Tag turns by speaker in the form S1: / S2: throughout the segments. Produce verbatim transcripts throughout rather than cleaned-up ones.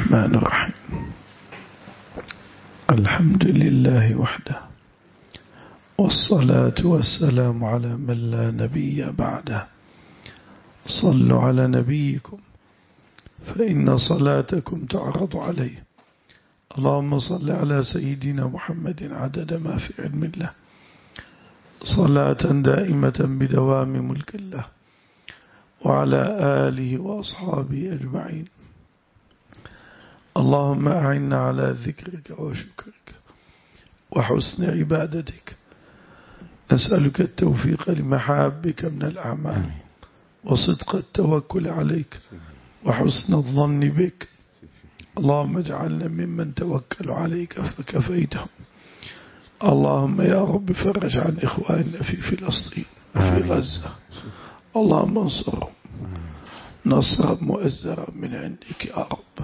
S1: الرحمن الرحيم. الحمد لله وحده، والصلاة والسلام على من لا نبي بعده. صلوا على نبيكم فإن صلاتكم تعرض عليه. اللهم صل على سيدنا محمد عدد ما في علم الله، صلاة دائمة بدوام ملك الله، وعلى آله وأصحابه أجمعين. اللهم أعنا على ذكرك وشكرك وحسن عبادتك. نسألك التوفيق لمحابك من الأعمال، وصدق التوكل عليك، وحسن الظن بك. اللهم اجعلنا ممن توكل عليك فكفيتهم. اللهم يا رب فرج عن إخواننا في فلسطين وفي غزة. اللهم انصرهم نصرا مؤزرا من عندك يا رب.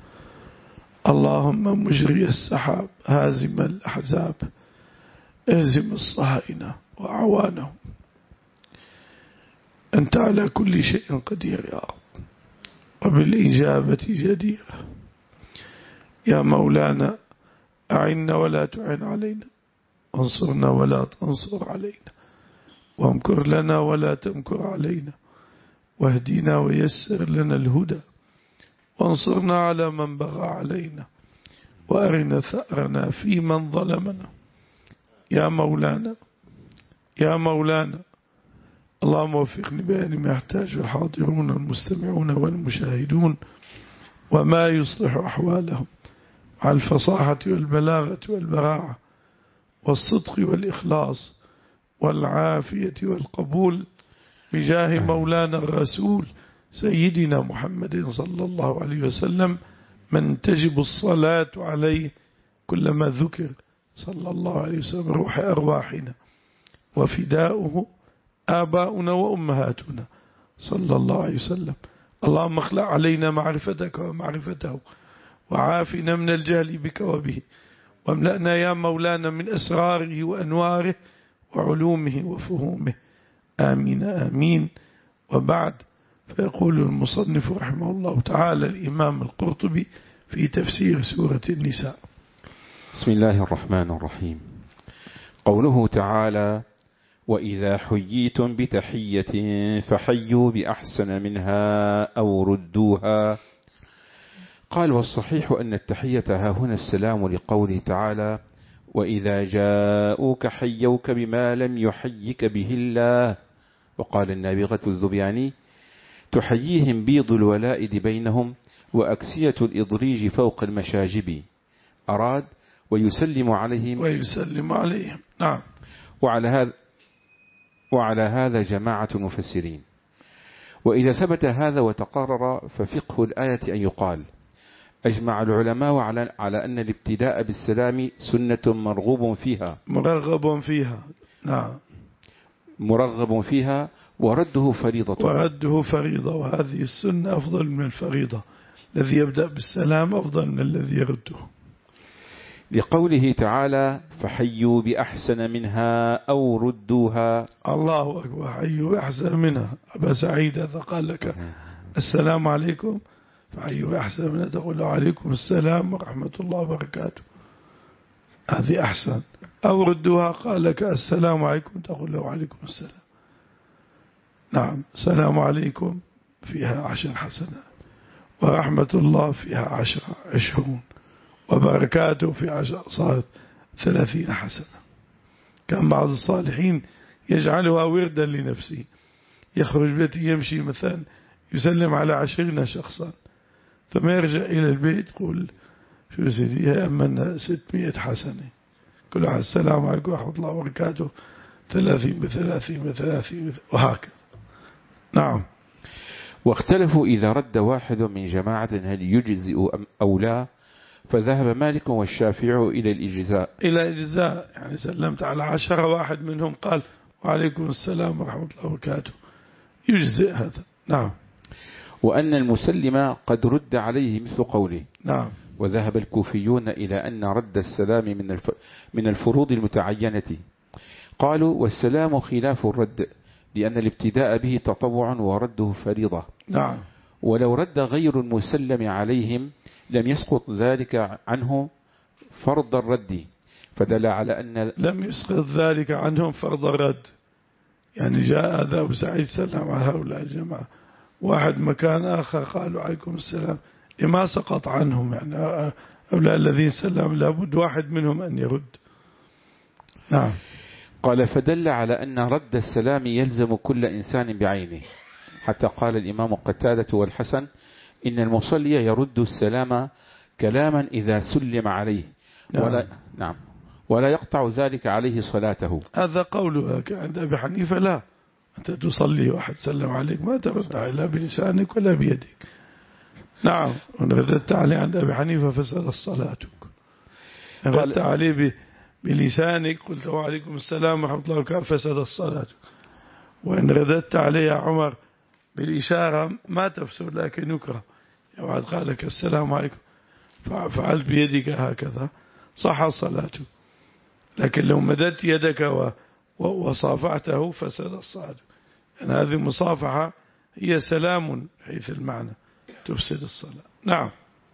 S1: اللهم مجري السحاب هازم الأحزاب، اهزم الصهاينة وأعوانهم. أنت على كل شيء قدير يا رب، وبالإجابة جدير. يا مولانا أعنا ولا تعن علينا، انصرنا ولا تنصر علينا، وامكر لنا ولا تمكر علينا، واهدنا ويسر لنا الهدى، وانصرنا على من بغى علينا، وأرنا ثأرنا في من ظلمنا. يا مولانا يا مولانا اللهم وفقني بأن ما يحتاج الحاضرون المستمعون والمشاهدون، وما يصلح أحوالهم على الفصاحة والبلاغة والبراعة والصدق والإخلاص والعافية والقبول، بجاه مولانا الرسول سيدنا محمد صلى الله عليه وسلم، من تجب الصلاة عليه كلما ذكر صلى الله عليه وسلم روح أرواحنا، وفداؤه آباؤنا وأمهاتنا صلى الله عليه وسلم. اللهم اخلع علينا معرفتك ومعرفته، وعافنا من الجهل بك وبه، واملأنا يا مولانا من أسراره وأنواره وعلومه وفهومه. آمين آمين. وبعد، فيقول المصنف رحمه الله تعالى الإمام القرطبي في تفسير سورة النساء:
S2: بسم الله الرحمن الرحيم. قوله تعالى: وإذا حييتم بتحية فحيوا بأحسن منها أو ردوها. قال: والصحيح أن التحية ها هنا السلام، لقوله تعالى: وإذا جاءوك حيوك بما لم يحيك به الله. وقال النابغة الذبياني: تحييهم بيض الولائد بينهم وأكسية الإضريج فوق المشاجب. أراد ويسلم عليهم
S1: ويسلم عليهم. نعم.
S2: وعلى هذا وعلى هذا جماعة المفسرين. وإذا ثبت هذا وتقرر، ففقه الآية أن يقال: أجمع العلماء على على أن الابتداء بالسلام سنة مرغوب فيها
S1: مرغب فيها نعم
S2: مرغب فيها ورده فريضة
S1: ورده فريضة وهذه السنة أفضل من الفريضة. الذي يبدأ بالسلام أفضل من الذي يرده،
S2: لقوله تعالى: فحيوا بأحسن منها أو ردوها.
S1: الله أكبر. حيوا بأحسن منها. أبا سعيد إذا قال لك السلام عليكم فحيوا بأحسن منها، تقول له عليكم السلام ورحمة الله وبركاته، هذه أحسن. أو ردوها قال لك السلام عليكم، تقول له عليكم السلام. نعم. السلام عليكم فيها عشر حسنات، ورحمة الله فيها عشر عشرون، وبركاته في عشر صارت ثلاثين حسنة. كان بعض الصالحين يجعلها وردا لنفسه، يخرج بيته يمشي مثلا يسلم على عشرين شخصا، ثم يرجع إلى البيت يقول: شو سيدي يا أمنا ستمائة حسنة، كل واحد السلام عليكم ورحمة الله وبركاته، ثلاثين بثلاثين بثلاثين، وهكذا. نعم.
S2: واختلفوا إذا رد واحد من جماعة هل يجزئ أو لا، فذهب مالك والشافعي إلى الإجزاء
S1: إلى الإجزاء يعني سلمت على عشرة، واحد منهم قال وعليكم السلام ورحمة الله وبركاته، يجزئ هذا. نعم.
S2: وأن المسلم قد رد عليه مثل قوله.
S1: نعم.
S2: وذهب الكوفيون إلى أن رد السلام من الف... من الفروض المتعينة. قالوا: والسلام خلاف الرد، لأن الابتداء به تطوع ورده فريضة.
S1: نعم.
S2: ولو رد غير المسلم عليهم لم يسقط ذلك عنه فرض الرد، فدل على أن
S1: لم يسقط ذلك عنهم فرض الرد. يعني جاء هذا أبو سعيد سلم على هؤلاء الجماعة، واحد مكان آخر قالوا عليكم السلام، ما سقط عنهم. يعني هؤلاء الذين سلم لابد واحد منهم أن يرد. نعم.
S2: قال فدل على أن رد السلام يلزم كل إنسان بعينه، حتى قال الإمام قتادة والحسن إن المصلي يرد السلام كلاما إذا سلم عليه. نعم. ولا نعم ولا يقطع ذلك عليه صلاته.
S1: هذا قوله عند أبي حنيفة لا، أنت تصلي واحد سلم عليك ما ترد لا بلسانك ولا بيدك. نعم. وإن رددت عليه عند أبي حنيفة فسد صلاتك. إن رددت عليه بلسانك قلت وعليكم السلام ورحمة الله وبركاته فسد الصلاة. وإن رددت عليه يا عمر بالإشارة ما تفسد لكن يكره. يا واحد قال لك السلام عليكم فعلت بيدك هكذا صح الصلاة، لكن لو مددت يدك وصافعته فسد الصلاة. يعني هذه المصافحة هي سلام حيث المعنى تفسد الصلاة. نعم.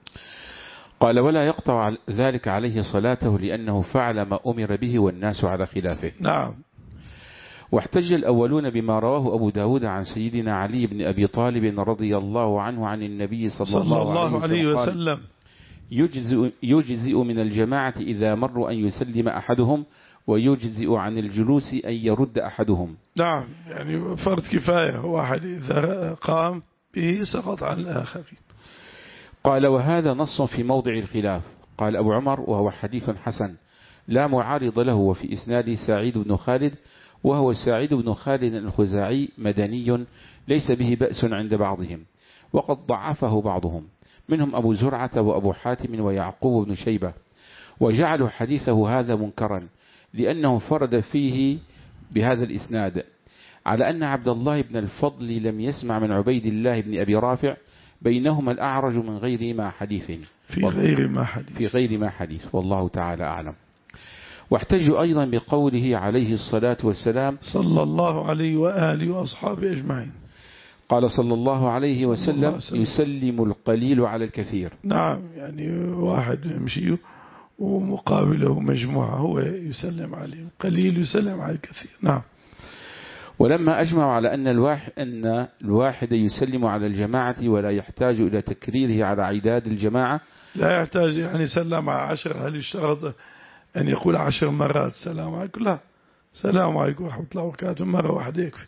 S2: قال ولا يقطع ذلك عليه صلاته لأنه فعل ما أمر به والناس على خلافه.
S1: نعم.
S2: واحتج الأولون بما رواه أبو داود عن سيدنا علي بن أبي طالب رضي الله عنه عن النبي صلى, صلى الله, الله عليه وسلم يجزئ, يجزئ من الجماعة إذا مروا أن يسلم أحدهم، ويجزئ عن الجلوس أن يرد أحدهم.
S1: نعم. يعني فرض كفاية، واحد إذا قام به سقط عن الآخرين.
S2: قال وهذا نص في موضع الخلاف. قال أبو عمر وهو حديث حسن لا معارض له، وفي إسناده سعيد بن خالد وهو سعيد بن خالد الخزاعي مدني ليس به بأس عند بعضهم، وقد ضعفه بعضهم منهم أبو زرعة وأبو حاتم ويعقوب بن شيبة، وجعلوا حديثه هذا منكرا لأنه فرد فيه بهذا الإسناد، على أن عبد الله بن الفضل لم يسمع من عبيد الله بن أبي رافع بينهما الأعرج من غير ما حديث
S1: في غير ما حديث
S2: في غير ما حديث والله تعالى أعلم. واحتجوا أيضا بقوله عليه الصلاة والسلام
S1: صلى الله عليه وآله وأصحابه أجمعين.
S2: قال صلى الله عليه وسلم يسلم القليل على الكثير.
S1: نعم. يعني واحد يمشي ومقابله مجموعة هو يسلم عليه، قليل يسلم على الكثير. نعم.
S2: ولما أجمعوا على أن الواحد, أن الواحد يسلم على الجماعة ولا يحتاج إلى تكريره على عداد الجماعة،
S1: لا يحتاج يعني سلم على عشر، هل يشترط أن يقول عشر مرات سلام عليكم؟ لا، سلام عليكم ورحمة الله وبركاته مرة واحدة يكفي.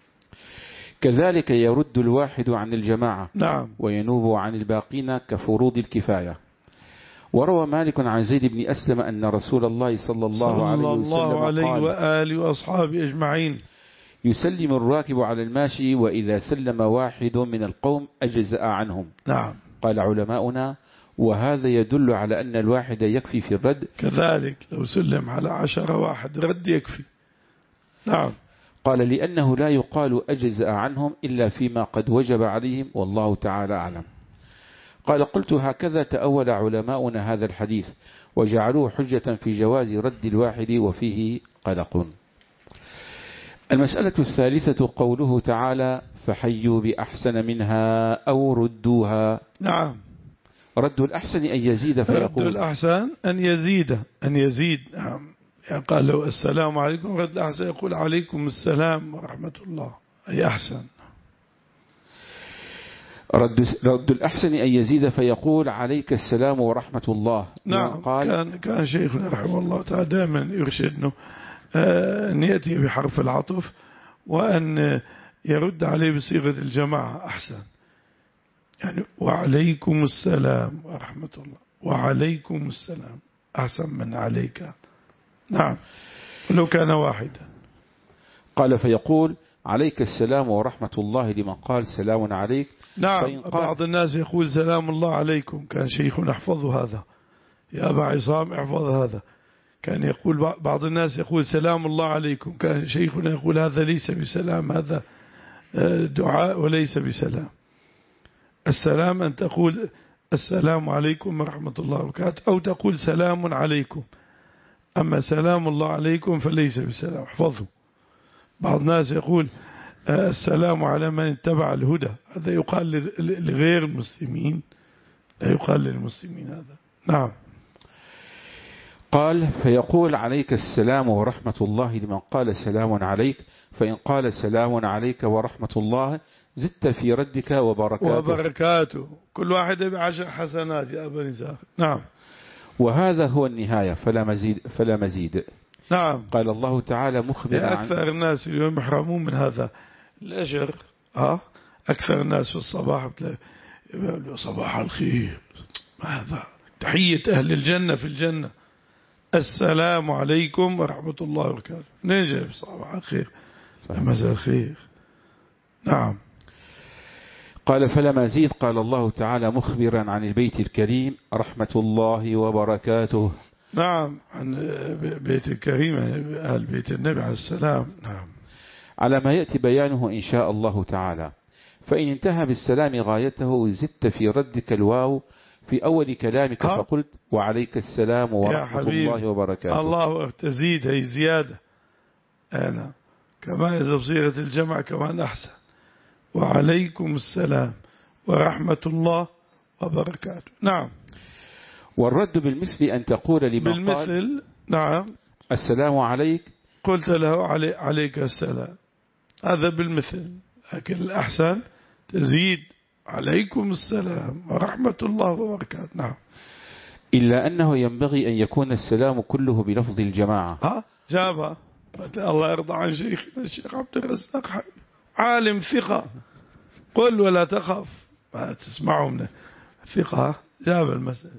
S2: كذلك يرد الواحد عن الجماعة.
S1: نعم.
S2: وينوب عن الباقين كفروض الكفاية. وروى مالك عن زيد بن أسلم أن رسول الله صلى الله
S1: صلى
S2: عليه وسلم
S1: الله عليه
S2: قال
S1: وآله وأصحابه أجمعين
S2: يسلم الراكب على الماشي، وإذا سلم واحد من القوم أجزأ عنهم.
S1: نعم.
S2: قال علماؤنا وهذا يدل على أن الواحد يكفي في الرد.
S1: كذلك لو سلم على عشرة واحد رد يكفي. نعم.
S2: قال لأنه لا يقال أجزأ عنهم إلا فيما قد وجب عليهم والله تعالى أعلم. قال قلت هكذا تأول علماؤنا هذا الحديث وجعلوه حجة في جواز رد الواحد وفيه قلق. المسألة الثالثة قوله تعالى فحيوا بأحسن منها أو ردوها.
S1: نعم.
S2: رد الأحسن أن يزيد فيقول
S1: رد الأحسن أن يزيد أن يزيد. نعم. يعني قال له السلام عليكم، رد الأحسن يقول عليكم السلام ورحمة الله، أي أحسن.
S2: رد, رد الأحسن أن يزيد فيقول عليك السلام ورحمة الله.
S1: نعم.
S2: قال
S1: كان, كان شيخنا رحمه الله تعالى دائما يرشدنا أن يأتي بحرف العطف وأن يرد عليه بصيغة الجماعة أحسن. يعني وعليكم السلام ورحمة الله، وعليكم السلام أحسن من عليك. نعم. لو كان واحدا.
S2: قال فيقول عليك السلام ورحمة الله لمن قال سلام عليك.
S1: نعم. بعض الناس يقول سلام الله عليكم، كان شيخنا احفظ هذا يا أبا عصام احفظ هذا. كان يقول بعض الناس يقول سلام الله عليكم، كان شيخنا يقول هذا ليس بسلام، هذا دعاء وليس بسلام. السلام أن تقول السلام عليكم ورحمة الله وبركاته، أو تقول سلام عليكم. أما سلام الله عليكم فليس بسلام، احفظه. بعض الناس يقول السلام على من اتبع الهدى، هذا يقال لغير المسلمين لا يقال للمسلمين هذا. نعم.
S2: قال فيقول عليك السلام ورحمة الله لمن قال سلام عليك، فإن قال سلام عليك ورحمة الله زدت في ردك وبركاته
S1: وبركاته كل واحد بعشر حسنات يا أبا نزار. نعم.
S2: وهذا هو النهاية فلا مزيد فلا مزيد.
S1: نعم.
S2: قال الله تعالى مخبرا عن
S1: أكثر الناس اليوم يحرمون من هذا الأجر. ها أكثر الناس في الصباح يقولوا صباح الخير، هذا تحية أهل الجنة في الجنة، السلام عليكم ورحمة الله وبركاته. نجي صباح الخير، مساء الخير. نعم.
S2: قال فلا مزيد. قال الله تعالى مخبرا عن البيت الكريم رحمة الله وبركاته.
S1: نعم، عن بيت الكريم أهل بيت النبي عليه السلام. نعم.
S2: على ما يأتي بيانه إن شاء الله تعالى. فإن انتهى بالسلام غايته زدت في ردك الواو في أول كلامك
S1: ها؟
S2: فقلت وعليك السلام ورحمة الله وبركاته.
S1: الله تزيد هي زيادة. أنا كما إذا بصيغة الجمع كمان أحسن. وعليكم السلام ورحمة الله وبركاته. نعم.
S2: والرد بالمثل أن تقول لمن
S1: بالمثل
S2: قال
S1: نعم
S2: السلام عليك
S1: قلت له علي عليك السلام، هذا بالمثل. لكن الأحسن تزيد عليكم السلام ورحمة الله وبركاته. نعم.
S2: إلا أنه ينبغي أن يكون السلام كله بلفظ الجماعة.
S1: ها جابها. الله يرضى عن شيخنا الشيخ عبد الرزاق، عالم ثقة، قل ولا تخف، ما تسمعوا من ثقة. جاب المسألة.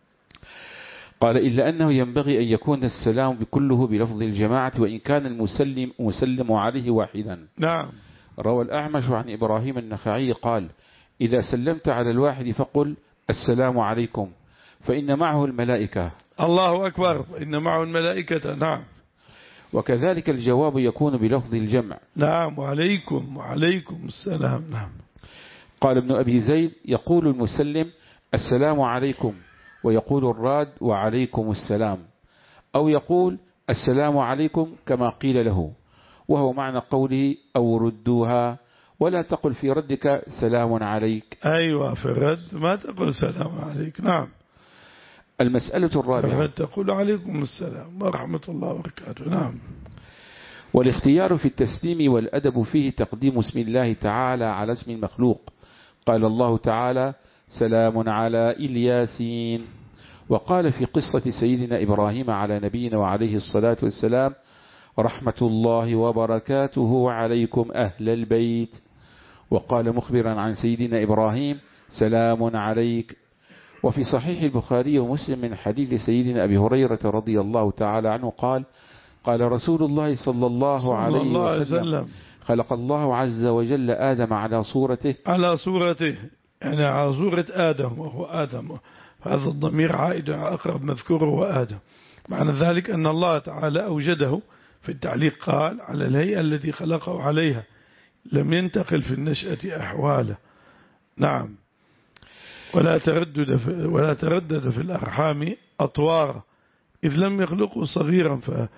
S2: قال إلا أنه ينبغي أن يكون السلام بكله بلفظ الجماعة وإن كان المسلم مسلم عليه واحدا.
S1: نعم.
S2: روى الأعمش عن إبراهيم النخعي قال إذا سلمت على الواحد فقل السلام عليكم فإن معه الملائكة.
S1: الله أكبر، إن معه الملائكة. نعم.
S2: وكذلك الجواب يكون بلفظ الجمع.
S1: نعم. وعليكم وعليكم السلام. نعم.
S2: قال ابن أبي زيد يقول المسلم السلام عليكم ويقول الراد وعليكم السلام، أو يقول السلام عليكم كما قيل له، وهو معنى قوله أو ردوها ولا تقل في ردك سلام عليك.
S1: أيوة، في الرد ما تقول سلام عليك. نعم.
S2: المسألة الرابعة
S1: تقول عليكم السلام ورحمة الله وبركاته. نعم.
S2: والاختيار في التسليم والأدب فيه تقديم اسم الله تعالى على اسم المخلوق. قال الله تعالى سلام على الياسين. وقال في قصة سيدنا إبراهيم على نبينا وعليه الصلاة والسلام رحمة الله وبركاته عليكم أهل البيت. وقال مخبرا عن سيدنا إبراهيم سلام عليك. وفي صحيح البخاري ومسلم من حديث سيدنا أبي هريرة رضي الله تعالى عنه قال قال رسول الله صلى الله عليه وسلم خلق الله عز وجل آدم على صورته
S1: على صورته يعني على صورة آدم، وهو آدم، هذا الضمير عائد أقرب مذكور هو آدم. معنى ذلك أن الله تعالى أوجده في التعليق قال على الهيئة التي خلقه عليها، لم ينتقل في النشأة أحواله. نعم. ولا تردد في ولا تردد في الأرحام أطوارا، إذ لم يخلقه صغيرا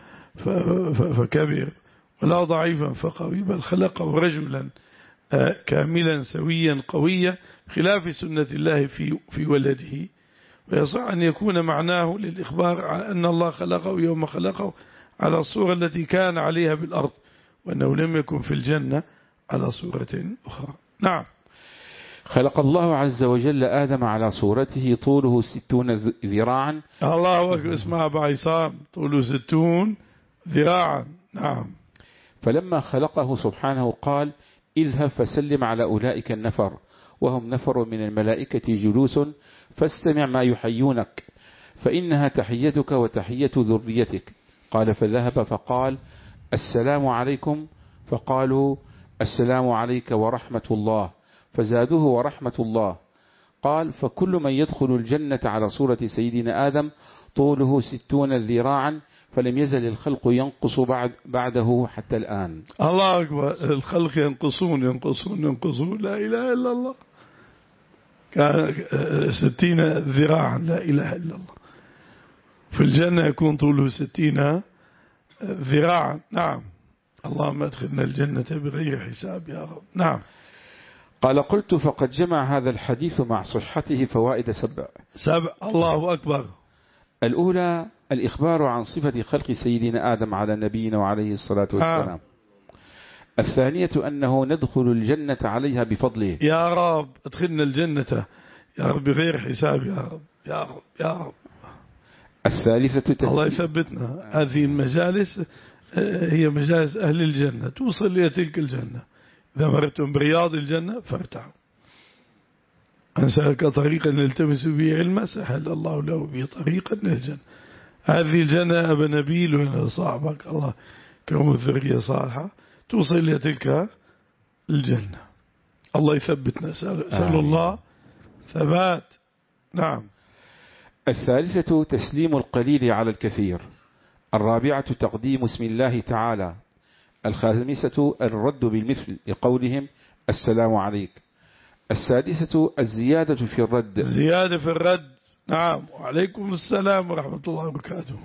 S1: فكبر ولا ضعيفا فقوي، بل خلقه رجلا كاملا سويا قويا، خلاف سنة الله في في ولده. ويصح أن يكون معناه للإخبار عن أن الله خلقه يوم خلقه على الصورة التي كان عليها بالأرض، وأنه لم يكن في الجنة على صورة أخرى. نعم.
S2: خلق الله عز وجل آدم على صورته طوله ستون ذراعا.
S1: الله أكبر. اسمها أبا عصام، طوله ستون ذراعا. نعم.
S2: فلما خلقه سبحانه قال اذهب فسلم على أولئك النفر، وهم نفر من الملائكة جلوس، فاستمع ما يحيونك فإنها تحيتك وتحية ذريتك. قال فذهب فقال السلام عليكم، فقالوا السلام عليك ورحمة الله، فزادوه ورحمة الله. قال فكل من يدخل الجنة على صورة سيدنا آدم طوله ستون ذراعا، فلم يزل الخلق ينقص بعد بعده حتى الآن.
S1: الله أكبر. الخلق ينقصون ينقصون ينقصون، لا إله إلا الله. كان ستين ذراعا، لا إله إلا الله. في الجنة يكون طوله ستين ذراعا. نعم. اللهم ادخلنا الجنة بغير حساب يا رب. نعم.
S2: قال قلت فقد جمع هذا الحديث مع صحته فوائد سبع
S1: سبع الله أكبر.
S2: الأولى الإخبار عن صفة خلق سيدنا آدم على نبينا وعليه الصلاة والسلام.
S1: آه.
S2: الثانية أنه ندخل الجنة عليها بفضله.
S1: يا رب ادخلنا الجنة يا رب بغير حساب يا رب يا رب يا رب.
S2: الثالثة
S1: الله يثبتنا. هذه المجالس هي مجالس أهل الجنة توصل إلى تلك الجنة. إذا مرتم برياض الجنة فارتعوا. من سلك طريقا نلتمس به علما سهل الله له به طريقا للجنة. هذه الجنة أبا نبيل وإن صاحبك الله كرم الذرية صالحة توصل إلى تلك الجنة. الله يثبتنا. سأل الله ثبات. نعم.
S2: الثالثة تسليم القليل على الكثير. الرابعة تقديم اسم الله تعالى. الخامسة الرد بالمثل لقولهم السلام عليك. السادسة الزيادة في الرد.
S1: الزيادة في الرد. نعم. وعليكم السلام ورحمة الله وبركاته.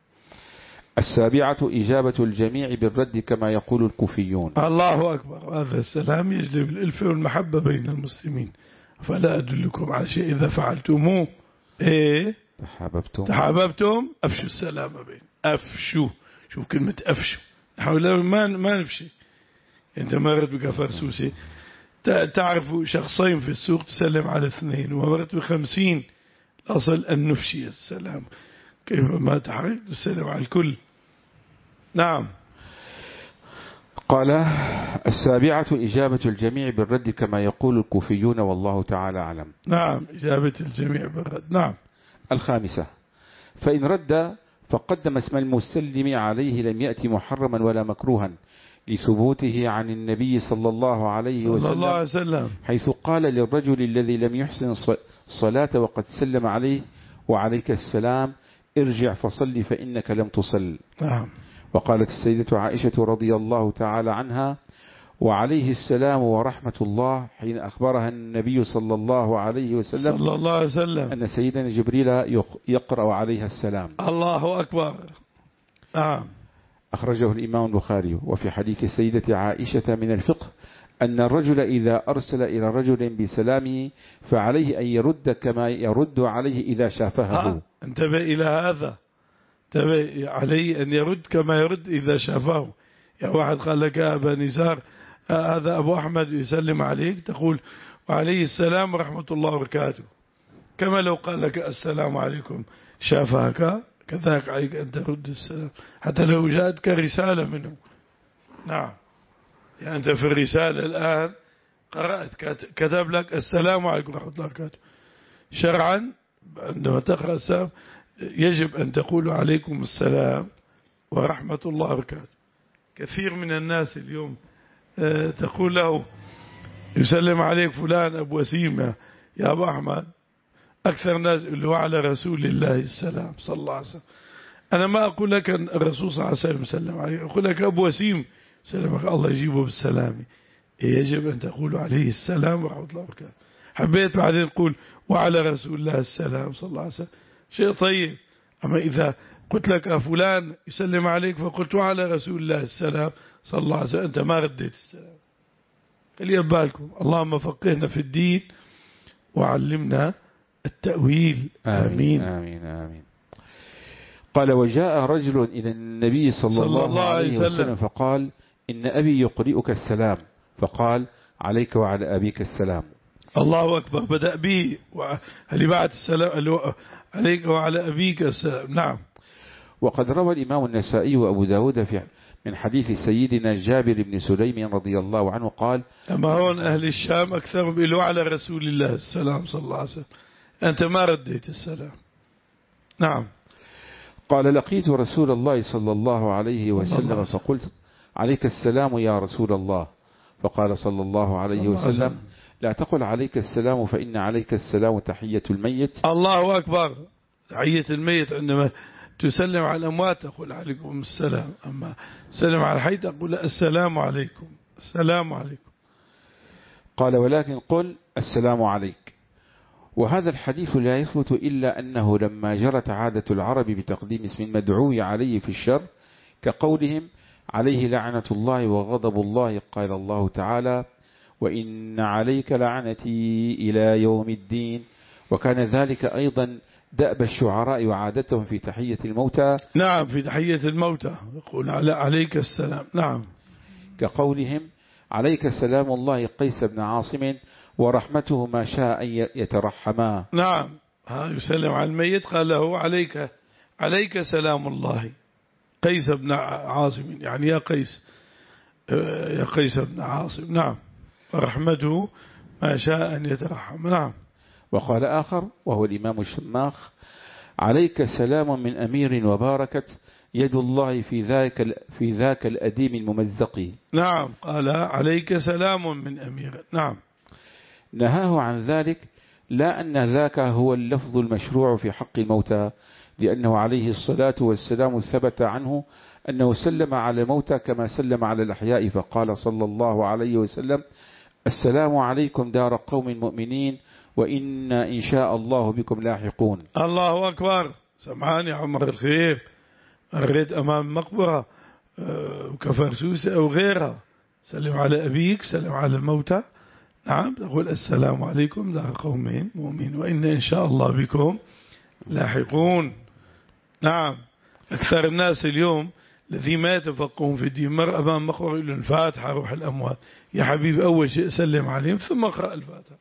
S2: السابعة إجابة الجميع بالرد كما يقول الكوفيون.
S1: الله أكبر. هذا السلام يجلب الألفة والمحبة بين المسلمين. فلا أدلكم على شيء إذا فعلتموه إيه
S2: تحاببتم
S1: تحاببتم أفشوا السلام بين. أفشوا. شوف كلمة أفشوا. نحن ما ما نفشي. أنت مرت بك فرسوسي تعرف شخصين في السوق تسلم على اثنين ومرت بخمسين الأصل أن نفشي السلام. كيف ما تحرك تسلم على الكل. نعم.
S2: قال السابعة إجابة الجميع بالرد كما يقول الكوفيون والله تعالى أعلم.
S1: نعم. إجابة الجميع بالرد. نعم.
S2: الخامسة فإن رد فقدم اسم المسلم عليه لم يأتي محرما ولا مكروها لثبوته عن النبي صلى الله عليه وسلم,
S1: صلى الله عليه وسلم
S2: حيث قال للرجل الذي لم يحسن صلاة وقد سلم عليه وعليك السلام ارجع فصل فإنك لم تصل.
S1: نعم.
S2: وقالت السيدة عائشة رضي الله تعالى عنها وعليه السلام ورحمة الله حين أخبرها النبي صلى الله عليه وسلم
S1: صلى الله عليه وسلم
S2: أن سيدنا جبريل يقرأ عليها السلام.
S1: الله أكبر. نعم.
S2: أخرجه الإمام البخاري. وفي حديث السيدة عائشة من الفقه أن الرجل إذا أرسل إلى رجل بسلامه فعليه أن يرد كما يرد عليه إذا شافهه.
S1: انتبه إلى هذا. انتبه عليه أن يرد كما يرد إذا شافه. يا واحد قال لك يا أبا نزار هذا أبو أحمد يسلم عليك تقول وعليه السلام ورحمة الله وبركاته كما لو قال لك السلام عليكم شافهك كذلك عليك أن ترد السلام حتى لو جاءتك رسالة منه. نعم. يعني أنت في الرسالة الآن قرأت كتب لك السلام عليكم ورحمة الله وبركاته. شرعا عندما تقرأ السلام يجب أن تقول عليكم السلام ورحمة الله وبركاته. كثير من الناس اليوم تقول له يسلم عليك فلان أبو وسيم يا أبو أحمد. أكثر الناس اللي هو على رسول الله السلام صلى الله عليه وسلم. أنا ما أقول لك الرسول صلى الله عليه وسلم سلم عليك أقول لك أبو وسيم سلمك الله يجيبه بالسلام. يجب أن تقول عليه السلام ورحمة الله وبركاته. حبيت بعدين تقول وعلى رسول الله السلام صلى الله عليه وسلم شيء طيب. أما إذا قلت لك فلان يسلم عليك فقلت وعلى رسول الله السلام صلى الله عليه وسلم أنت ما رديت السلام. خلي بالكم. اللهم فقهنا في الدين وعلمنا التأويل. آمين
S2: آمين آمين. قال وجاء رجل إلى النبي صلى, صلى الله, الله عليه وسلم, وسلم فقال إن أبي يقرئك السلام فقال عليك وعلى أبيك السلام.
S1: الله أكبر. بدأ به هل بعد السلام عليك وعلى أبيك السلام. نعم.
S2: وقد روى الإمام النسائي وأبو داود في من حديث سيدنا جابر بن سليم رضي الله عنه قال
S1: أما هون أهل الشام أكثر بيقولوا على رسول الله السلام صلى الله عليه وسلم أنت ما رديت السلام. نعم.
S2: قال لقيت رسول الله صلى الله عليه وسلم فقلت عليك السلام يا رسول الله فقال صلى الله عليه وسلم لا تقل عليك السلام فإن عليك السلام تحية الميت.
S1: الله أكبر. تحية الميت عندما تسلم على الأموات تقول عليكم السلام. أما سلم على الحي تقول السلام عليكم السلام عليكم.
S2: قال ولكن قل السلام عليك. وهذا الحديث لا يثبت إلا أنه لما جرت عادة العرب بتقديم اسم المدعو عليه في الشر كقولهم عليه لعنة الله وغضب الله قال الله تعالى وإن عليك لعنتي إلى يوم الدين. وكان ذلك أيضا دأب الشعراء وعادتهم في تحية الموتى.
S1: نعم، في تحية الموتى يقول عليك السلام. نعم،
S2: كقولهم عليك سلام الله قيس بن عاصم ورحمته ما شاء أن يترحما.
S1: نعم، يسلم على الميت قال له عليك عليك سلام الله قيس بن عاصم، يعني يا قيس يا قيس بن عاصم. نعم، ورحمته ما شاء أن يترحم. نعم.
S2: وقال آخر وهو الإمام الشماخ عليك سلام من أمير وباركت يد الله في ذاك في ذاك الأديم الممزق.
S1: نعم، قال عليك سلام من أمير. نعم.
S2: نهاه عن ذلك لا أن ذاك هو اللفظ المشروع في حق الموتى، لأنه عليه الصلاة والسلام ثبت عنه أنه سلم على الموتى كما سلم على الأحياء، فقال صلى الله عليه وسلم السلام عليكم دار قوم مؤمنين وإنا إن شاء الله بكم لاحقون.
S1: الله أكبر. سمعان يا عمر الخير، مريت أمام مقبرة كفرسوسة أو غيرها، سلم على أبيك، سلم على الموتى. نعم، تقول السلام عليكم دار قوم مؤمنين وإنا إن شاء الله بكم لاحقون. نعم، أكثر الناس اليوم الذي ما يتفقهون في الدين مر أمام مقبرة يقول الفاتحة روح الأموات. يا حبيبي أول شيء سلم عليهم ثم اقرأ الفاتحة.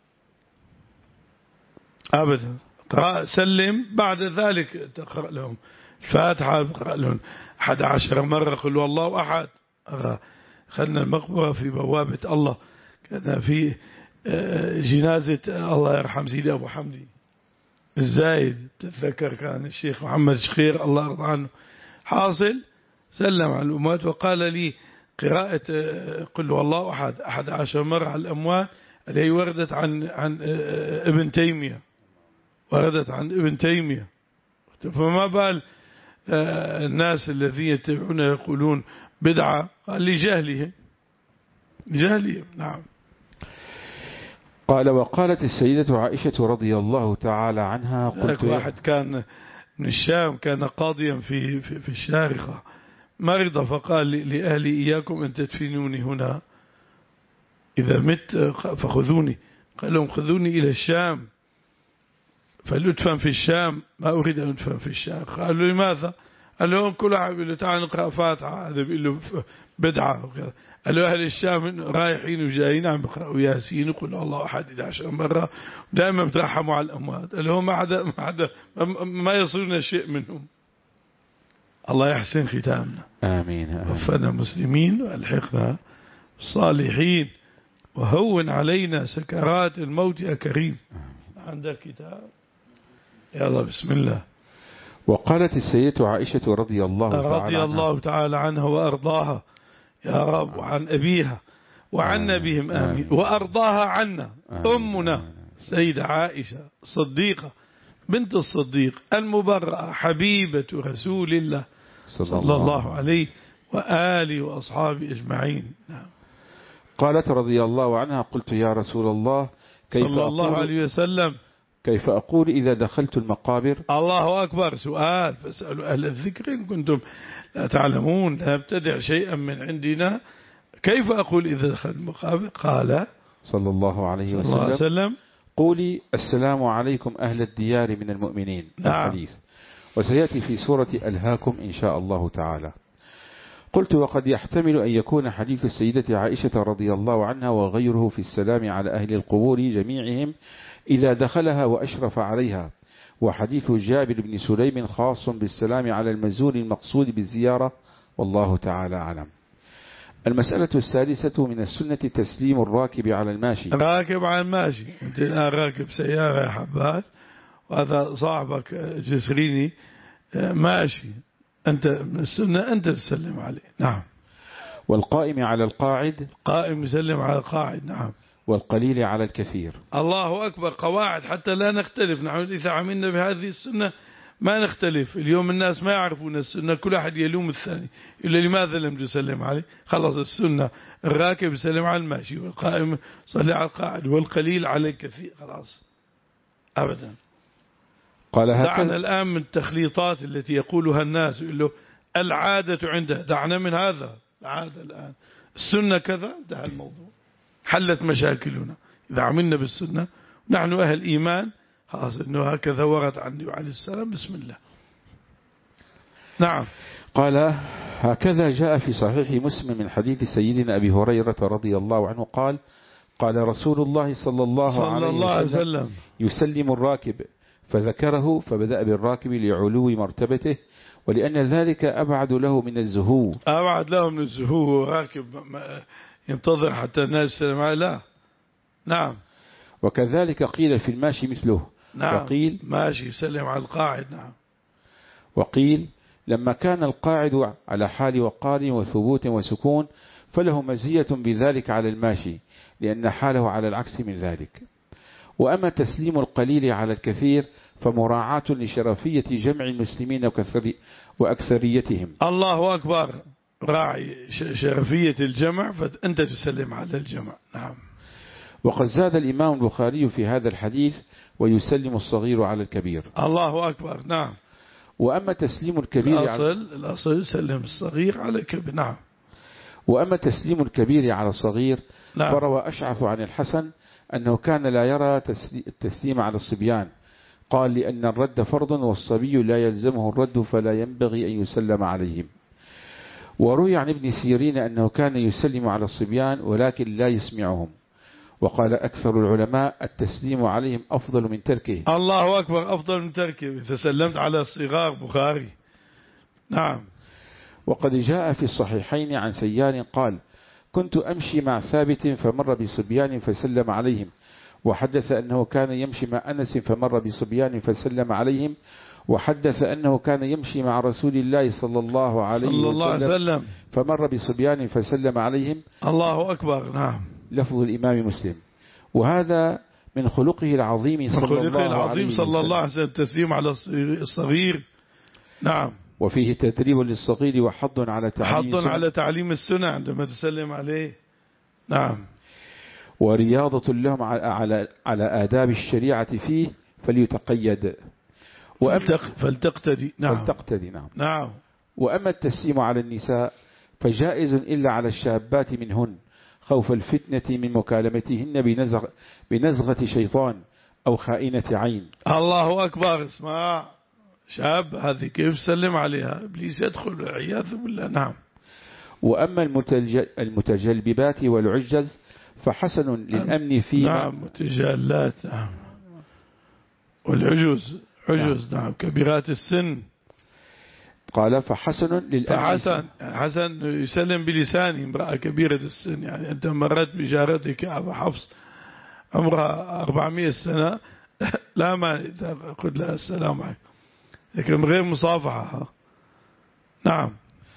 S1: أبدا، سلم بعد ذلك تقرأ لهم الفاتحة، بقرأ لهم أحد عشر مرة قل والله أحد. خلنا المقبرة في بوابة الله، كان في جنازة الله يرحم سيدي أبو حمدي الزايد، تتذكر كان الشيخ محمد شخير الله يرضى عنه، حاصل سلم على الأموات وقال لي قراءة قل والله أحد أحد عشر مرة على الأموات التي وردت عن عن ابن تيمية، وردت عن ابن تيمية. فما بال الناس الذين يتبعون يقولون بدعة؟ قال لجهلهم جهلهم. نعم.
S2: قال وقالت السيدة عائشة رضي الله تعالى عنها قلت
S1: واحد كان من الشام كان قاضيا في في, في الشارقة، مرض فقال لأهلي إياكم أن تدفنوني هنا، إذا مت فخذوني. قال لهم خذوني إلى الشام فلأدفن في الشام، ما أريد أن أدفن في الشام. قالوا لماذا؟ قال لهم كل واحد بيقول له تعال نقرأ فاتحة، هذا بيقول له بدعة. قال له أهل الشام رايحين وجايين عم بيقرأوا ياسين وقل الله أحد إحدى عشر مرة ودائما بترحموا على الأموات. قال لهم ما حدا ما حدا ما يصلنا شيء منهم. الله يحسن ختامنا.
S2: آمين.
S1: وفنا مسلمين والحقنا صالحين وهون علينا سكرات الموت يا كريم. عندك كتاب؟ يلا بسم الله.
S2: وقالت السيدة عائشة رضي الله تعالى
S1: رضي الله تعالى عنها وأرضاها يا رب، وعن أبيها وعن نبيهم آمين، وأرضاها عنا أمنا سيدة عائشة الصديقة بنت الصديق المبرأة حبيبة رسول الله صلى الله عليه وآله وأصحابه أجمعين. نعم.
S2: قالت رضي الله عنها قلت يا رسول الله كيف
S1: صلى الله عليه وسلم
S2: كيف أقول إذا دخلت المقابر؟
S1: الله أكبر. سؤال، فاسألوا أهل الذكر إن كنتم لا تعلمون، لا ابتدع شيئا من عندنا. كيف أقول إذا دخلت المقابر؟ قال
S2: صلى الله عليه وسلم, الله
S1: وسلم
S2: قولي السلام عليكم أهل الديار من المؤمنين.
S1: نعم.
S2: الحديث وسيأتي في سورة ألهاكم إن شاء الله تعالى. قلت وقد يحتمل أن يكون حديث السيدة عائشة رضي الله عنها وغيره في السلام على أهل القبور جميعهم إذا دخلها وأشرف عليها، وحديث جابر بن سليم خاص بالسلام على المزور المقصود بالزيارة، والله تعالى أعلم. المسألة السادسة من السنة تسليم الراكب على الماشي.
S1: راكب على الماشي، أنت الآن راكب سيارة يا حبال وهذا صاحبك جسريني ماشي، أنت من السنة أنت تسلم عليه. نعم.
S2: والقائم على القاعد،
S1: قائم يسلم على القاعد. نعم.
S2: والقليل على الكثير.
S1: الله أكبر. قواعد حتى لا نختلف. نحن إذا عملنا بهذه السنة ما نختلف. اليوم الناس ما يعرفون السنة، كل أحد يلوم الثاني، يقول لماذا لم تسلم عليه؟ خلص السنة الراكب يسلم على الماشي، والقائم صلي على القاعد، والقليل على الكثير. خلاص أبدا.
S2: قال
S1: دعنا الآن من التخليطات التي يقولها الناس، يقول له العادة عنده، دعنا من هذا العادة الآن، السنة كذا، انتهى الموضوع. حلت مشاكلنا إذا عملنا بالسنة. نحن أهل إيمان خلاص إنه هكذا ورد عن النبي عليه السلام. بسم الله. نعم.
S2: قال هكذا جاء في صحيح مسلم من حديث سيدنا أبي هريرة رضي الله عنه قال قال رسول الله صلى الله,
S1: صلى الله عليه وسلم
S2: يسلم الراكب، فذكره فبدأ بالراكب لعلو مرتبته ولأن ذلك أبعد له من الزهو.
S1: أبعد له من الزهو، راكب ينتظر حتى الناس يسلم عليه. لا. نعم.
S2: وكذلك قيل في الماشي مثله.
S1: نعم.
S2: وقيل
S1: ماشي يسلم على القاعد. نعم.
S2: وقيل لما كان القاعد على حال وقار وثبوت وسكون فله مزية بذلك على الماشي لأن حاله على العكس من ذلك. وأما تسليم القليل على الكثير فمراعاة لشرفية جمع المسلمين وأكثريتهم.
S1: الله أكبر، راعي شرفية الجمع فأنت تسلم على الجمع. نعم.
S2: وقد زاد الإمام البخاري في هذا الحديث ويسلم الصغير على الكبير.
S1: الله أكبر. نعم.
S2: وأما تسليم الكبير
S1: الأصل, الأصل يسلم الصغير على الكبير. نعم.
S2: وأما تسليم الكبير على الصغير
S1: نعم.
S2: فروى أشعث عن الحسن أنه كان لا يرى التسليم على الصبيان، قال لأن الرد فرض والصبي لا يلزمه الرد فلا ينبغي أن يسلم عليهم. وروي عن ابن سيرين أنه كان يسلم على الصبيان ولكن لا يسمعهم، وقال أكثر العلماء التسليم عليهم أفضل من تركه.
S1: الله أكبر، أفضل من تركه. إذا سلمت على الصغار بخاري. نعم.
S2: وقد جاء في الصحيحين عن سيار قال كنت أمشي مع ثابت فمر بصبيان فسلم عليهم، وحدث أنه كان يمشي مع أنس فمر بصبيان فسلم عليهم، وحدث أنه كان يمشي مع رسول الله صلى الله عليه
S1: صلى الله عليه وسلم
S2: فمر بصبيان فسلم عليهم.
S1: الله أكبر. نعم.
S2: لفظ الإمام مسلم. وهذا من خلقه العظيم صلى
S1: خلقه
S2: الله
S1: العظيم
S2: عليه
S1: صلى الله عليه وسلم التسليم على الصغير. نعم.
S2: وفيه تدريب للصغير وحض على تعليم
S1: حض على تعليم السنة عندما تسلم عليه. نعم.
S2: ورياضة لهم على على آداب الشريعة فيه فليتقيد
S1: فلتقتدي. نعم.
S2: فلتقتدي. نعم.
S1: نعم.
S2: وأما التسليم على النساء فجائز إلا على الشابات منهن خوف الفتنة من مكالمتهن بنزغ بنزغة شيطان أو خائنة عين.
S1: الله أكبر. اسمع شاب هذه كيف سلم عليها؟ إبليس يدخل والعياذ بالله. نعم.
S2: وأما المتجلبات والعجز فحسن للأمن فيما.
S1: نعم. متجلات. نعم. والعجوز عجوز. نعم. كبيرات السن.
S2: قال فحسن للأمن.
S1: فحسن حسن يسلم بلسانه امرأة كبيرة السن. يعني أنت مرت بجارتك أبا حفص عمرها أربعمائة سنة لا ما إذا قلت لها السلام عليكم، لكن غير مصافحة. نعم.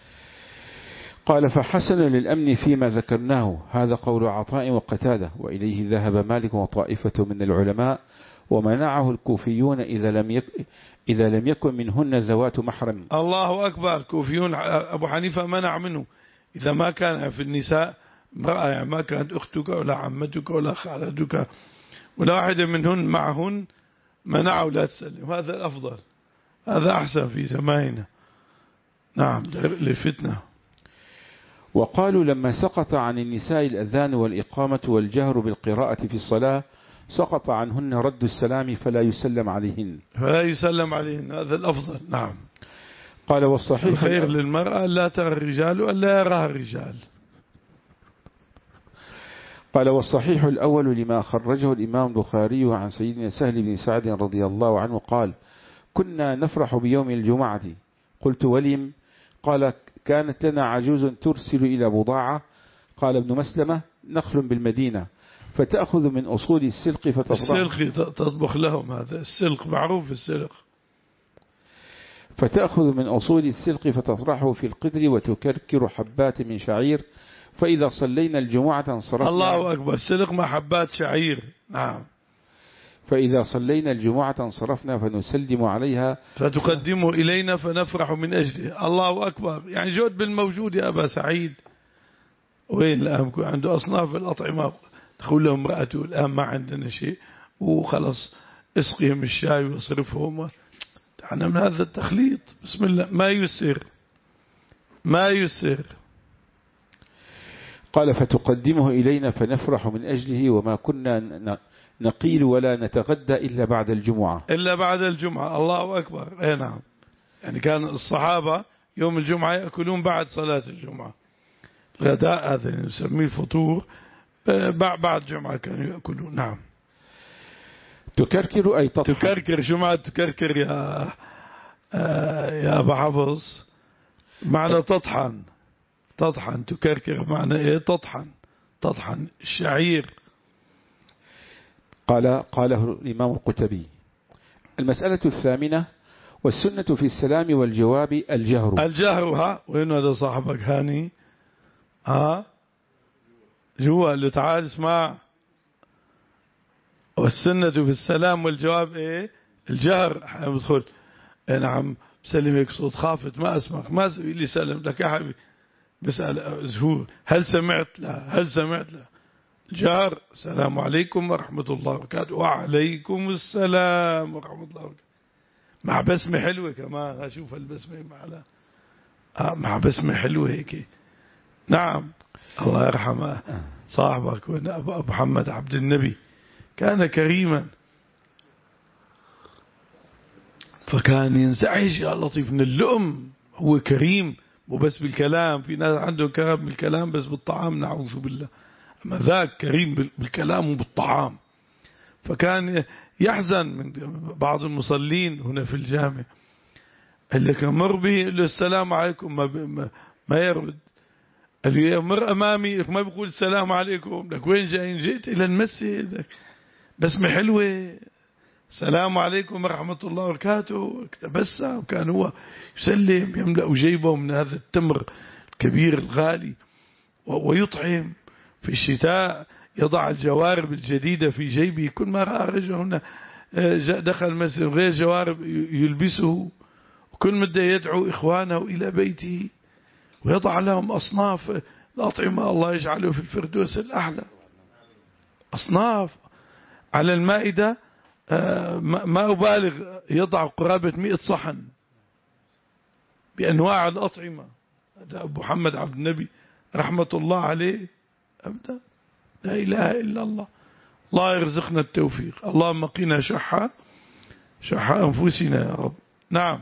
S2: قال فحسن للأمن فيما ذكرناه. هذا قول عطاء وقتادة، وإليه ذهب مالك وطائفة من العلماء، ومنعه الكوفيون إذا لم يك إذا لم يكن منهن ذوات محرم.
S1: الله أكبر. كوفيون أبو حنيفة منع منه إذا ما كان في النساء امرأة، يعني ما كانت أختك ولا عمتك ولا خالتك ولا واحدة منهن معهن، منعه لا تسلم. هذا الأفضل، هذا أحسن في زماننا. نعم. للفتنة.
S2: وقالوا لما سقط عن النساء الأذان والإقامة والجهر بالقراءة في الصلاة سقط عنهن رد السلام فلا يسلم عليهن.
S1: فلا يسلم عليهن، هذا الأفضل. نعم.
S2: قال والصحيح
S1: الخير للمرأة لا ترى الرجال ولا يراها الرجال.
S2: قال والصحيح الأول لما خرجه الإمام البخاري عن سيدنا سهل بن سعد رضي الله عنه قال كنا نفرح بيوم الجمعة. قلت ولم؟ قال كانت لنا عجوز ترسل إلى بضاعة. قال ابن مسلمة نخل بالمدينة فتأخذ من أصول السلق فتطبخ.
S1: السلق تطبخ لهم، هذا السلق معروف. السلق
S2: فتأخذ من أصول السلق فتطرحه في القدر وتكركر حبات من شعير، فإذا صلينا الجمعة انصرفنا.
S1: الله أكبر. السلق مع حبات شعير. نعم.
S2: فإذا صلينا الجمعة انصرفنا فنسلم عليها
S1: فتقدمه إلينا فنفرح من أجله. الله أكبر. يعني جود بالموجود يا أبا سعيد. وين الآن عنده أصناف الأطعمة تقول لهم امرأته الآن ما عندنا شيء وخلص اسقيهم الشاي واصرفهم. دعنا من هذا التخليط. بسم الله. ما يسر ما يسر.
S2: قال فتقدمه إلينا فنفرح من أجله وما كنا نقيل ولا نتغدى إلا بعد الجمعة
S1: إلا بعد الجمعة. الله أكبر. أي نعم، يعني كان الصحابة يوم الجمعة يأكلون بعد صلاة الجمعة. غداء هذا نسميه الفطور، بعد جمعة كانوا يأكلون. نعم.
S2: تكركر أي تطحن.
S1: تكركر. شو معنى تكركر يا يا أبا حفظ؟ معنى تطحن. تطحن تكركر معنى إيه؟ تطحن. تطحن الشعير.
S2: قال قاله الإمام القتبي. المسألة الثامنة والسنة في السلام والجواب الجهر.
S1: الجهر. ها وين هذا صاحبك هاني؟ ها جوا اللي تعال اسمع. والسنة في السلام والجواب ايه؟ الجهر. ادخل. نعم بسلم هيك صوت خافت ما اسمعك، ما اسوي لي سلم لك يا حبيبي، بسأل زهور هل سمعت؟ لا. هل سمعت؟ لا. الجهر السلام عليكم ورحمة الله وبركاته. وعليكم السلام ورحمة الله وبركاته. مع بسمة حلوة كمان. اشوف البسمة معنا آه مع بسمة حلوة هيك. نعم. الله يرحمه صاحبك أبو محمد عبد النبي كان كريما، فكان ينزعج يا لطيف من اللؤم. هو كريم مو بس بالكلام، في ناس عندهم كرم بالكلام بس بالطعام نعوذ بالله، أما ذاك كريم بالكلام وبالطعام. فكان يحزن من بعض المصلين هنا في الجامع اللي كان مر به السلام عليكم ما, ما يرد، اللي يمر أمامي ما بيقول السلام عليكم. لك وين جاي؟ جئت إلى المسجد بسمة حلوة السلام عليكم ورحمة الله وبركاته. تبسم وكان هو يسلم يملأ جيبه من هذا التمر الكبير الغالي ويطعم. في الشتاء يضع الجوارب الجديدة في جيبه، كل ما رأى رجل هنا دخل المسجد غير جوارب يلبسه، وكل مدة يدعو إخوانه إلى بيته ويضع لهم أصناف الأطعمة الله يجعله في الفردوس الأعلى. أصناف على المائدة ما أبالغ يضع قرابة مئة صحن بأنواع الأطعمة. هذا أبو محمد عبد النبي رحمة الله عليه. أبدا لا إله إلا الله. الله يرزقنا التوفيق. اللهم قنا شح شح أنفسنا يا رب. نعم.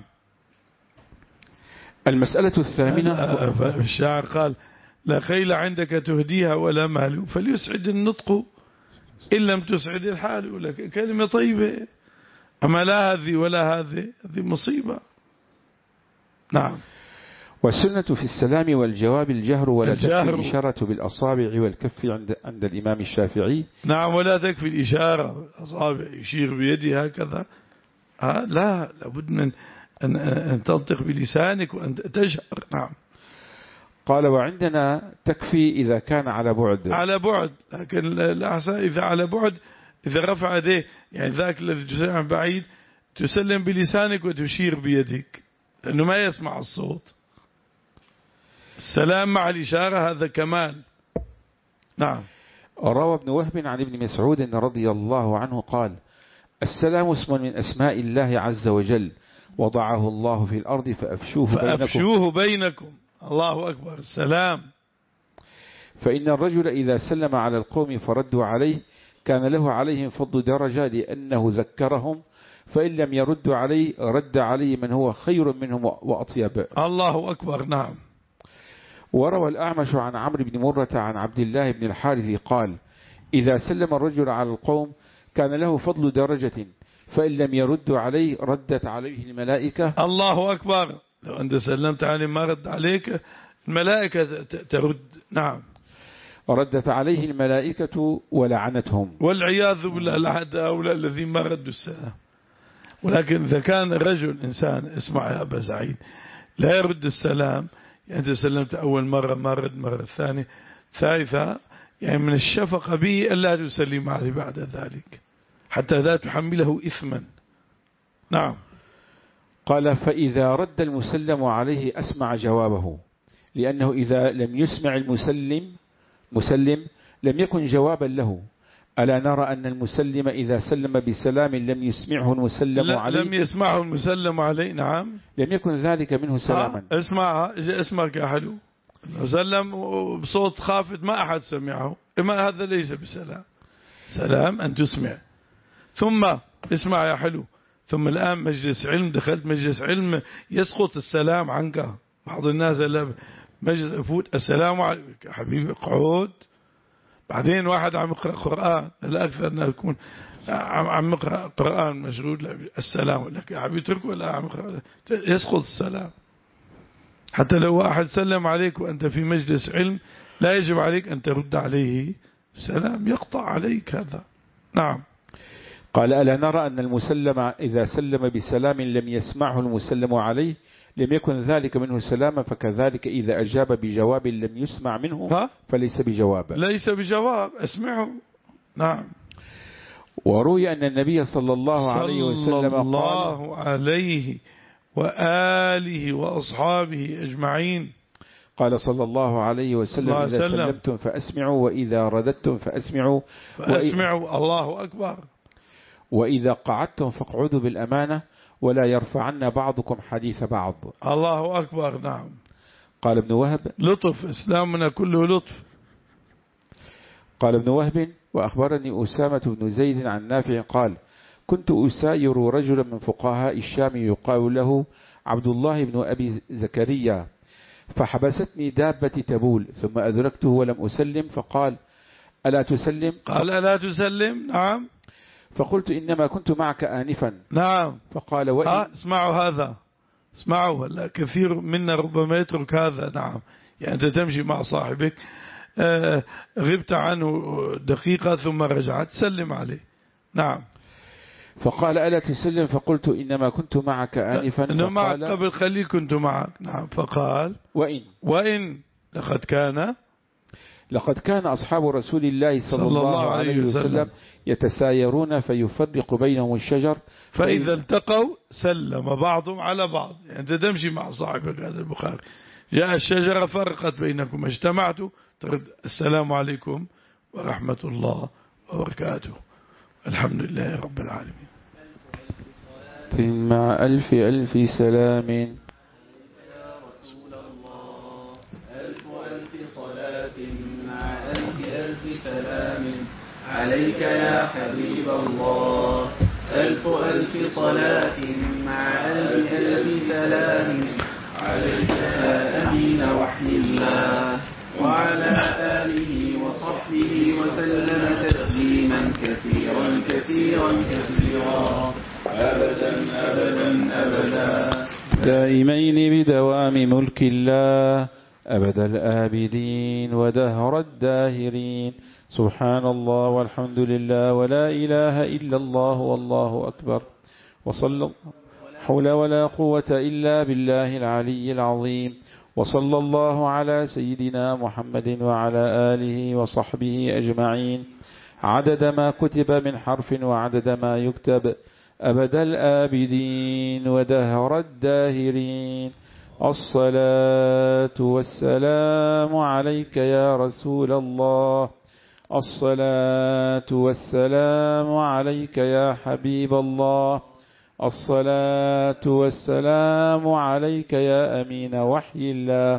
S2: المسألة الثامنة
S1: الشاعر قال لا خيل عندك تهديها ولا مال فليسعد النطق إن لم تسعد الحال. لك كلمة طيبة، أما لا هذه ولا هذه، هذه مصيبة. نعم.
S2: والسنة في السلام والجواب الجهر ولا تكفي الإشارة بالأصابع والكف عند عند الإمام الشافعي.
S1: نعم. ولا تكفي الإشارة بالأصابع يشير بيدي هكذا. آه لا، لابد من أن, أن تنطق بلسانك وأن تجهر. نعم.
S2: قال وعندنا تكفي إذا كان على بعد.
S1: على بعد، لكن الأحسن إذا على بعد، إذا رفع يديه يعني ذاك الذي تسلم عن بعيد تسلم بلسانك وتشير بيدك لأنه ما يسمع الصوت. السلام مع الإشارة هذا كمال. نعم.
S2: روى ابن وهب عن ابن مسعود رضي الله عنه قال السلام اسم من أسماء الله عز وجل وضعه الله في الأرض فأفشوه,
S1: فأفشوه بينكم. بينكم. الله أكبر. السلام.
S2: فإن الرجل إذا سلم على القوم فردوا عليه كان له عليهم فضل درجة لأنه ذكرهم، فإن لم يردوا عليه رد عليه من هو خير منهم وأطيب.
S1: الله أكبر. نعم.
S2: وروى الأعمش عن عمرو بن مرة عن عبد الله بن الحارث قال إذا سلم الرجل على القوم كان له فضل درجة، فإن لم يردوا عليه ردت عليه الملائكة.
S1: الله أكبر. لو أنت سلمت عليه ما رد عليك الملائكة ترد. نعم.
S2: ردت عليه الملائكة ولعنتهم
S1: والعياذ بالله. هؤلاء الذين ما ردوا السلام. ولكن إذا كان الرجل إنسان، اسمع يا أبا سعيد، لا يرد السلام، يعني أنت سلمت أول مرة ما رد، مرة ثانية ثالثة، يعني من الشفقة به ألا تسلم عليه بعد ذلك حتى لا تحمله إثما. نعم.
S2: قال فإذا رد المسلم عليه أسمع جوابه، لأنه إذا لم يسمع المسلم مسلم لم يكن جوابا له. ألا نرى أن المسلم إذا سلم بسلام لم يسمعه المسلم عليه
S1: لم يسمعه المسلم عليه. نعم.
S2: لم يكن ذلك منه سلاما.
S1: اسمع اسمعك يا حلو. وسلم بصوت خافت ما أحد سمعه، إما هذا ليس بسلام. سلام أن تسمع، ثم اسمع يا حلو، ثم الآن مجلس علم، دخلت مجلس علم يسقط السلام عنك. بعض الناس مجلس يفوت السلام عليكم حبيبي اقعد. بعدين واحد عم يقرأ قرآن، الأكثر أنه يكون عم يقرأ قرآن مشغول، السلام لك يا حبيبي اتركه، ولا عم يقرأ يسقط السلام. حتى لو واحد سلم عليك وأنت في مجلس علم لا يجب عليك أن ترد عليه السلام، يقطع عليك هذا. نعم.
S2: قال ألا نرى أن المسلم إذا سلم بسلام لم يسمعه المسلم عليه لم يكن ذلك منه سلاما، فكذلك إذا أجاب بجواب لم يسمع منه فليس بجواب.
S1: ليس بجواب، اسمعه. نعم.
S2: وروي أن النبي صلى الله عليه وسلم
S1: صلى الله عليه وآله وأصحابه أجمعين
S2: قال صلى الله عليه وسلم إذا سلمتم فأسمعوا وإذا رددتم فأسمعوا
S1: فأسمعوا. الله أكبر.
S2: وإذا قعدتم فاقعدوا بالأمانة ولا يرفعن بعضكم حديث بعض.
S1: الله أكبر. نعم.
S2: قال ابن وهب
S1: لطف، إسلامنا كله لطف.
S2: قال ابن وهب وأخبرني أسامة بن زيد عن نافع قال كنت أساير رجلا من فقهاء الشام يقال له عبد الله بن أبي زكريا، فحبستني دابة تبول، ثم أدركته ولم أسلم، فقال ألا تسلم؟
S1: قال ألا تسلم؟ نعم.
S2: فقلت إنما كنت معك آنفا.
S1: نعم.
S2: فقال وإن
S1: آه اسمعوا هذا، اسمعوا. لا كثير منا ربما يترك هذا. نعم. يعني أنت تمشي مع صاحبك آه غبت عنه دقيقة ثم رجعت سلم عليه. نعم.
S2: فقال ألا تسلم؟ فقلت إنما كنت معك آنفا.
S1: إنما معك قبل قليل كنت معك. نعم. فقال
S2: وإن
S1: وإن لقد كان
S2: لقد كان أصحاب رسول الله صلى, صلى الله عليه وسلم, وسلم يتسايرون فيفرق بينهم الشجر،
S1: فإذا التقوا سلم بعضهم على بعض. يعني أنت تمشي مع صاحبك، هذا البخاري، جاء الشجرة فرقت بينكم، اجتمعتوا ترد السلام عليكم ورحمة الله وبركاته، الحمد لله رب العالمين.
S2: مع ألف ألف سلام
S3: عليك يا حبيب الله، ألف ألف صلاة مع ألف ألف سلام عليك يا أمين وحي الله، وعلى آله وصحبه وسلم تسليما كثيرا كثيرا كثيرا أبدا أبدا أبدا
S2: دائمين بدوام ملك الله أبد الآبدين ودهر الداهرين. سبحان الله والحمد لله ولا إله إلا الله والله أكبر، وصلى حول ولا قوة إلا بالله العلي العظيم، وصلى الله على سيدنا محمد وعلى آله وصحبه أجمعين عدد ما كتب من حرف وعدد ما يكتب أبد الآبدين ودهر الداهرين. الصلاة والسلام عليك يا رسول الله، الصلاة والسلام عليك يا حبيب الله، الصلاة والسلام عليك يا أمين وحي الله،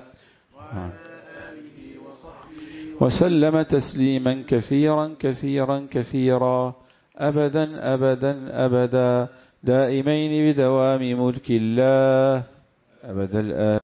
S2: وسلم تسليما كثيرا كثيرا كثيرا أبدا أبدا أبدا دائمين بدوام ملك الله أبدا الآن.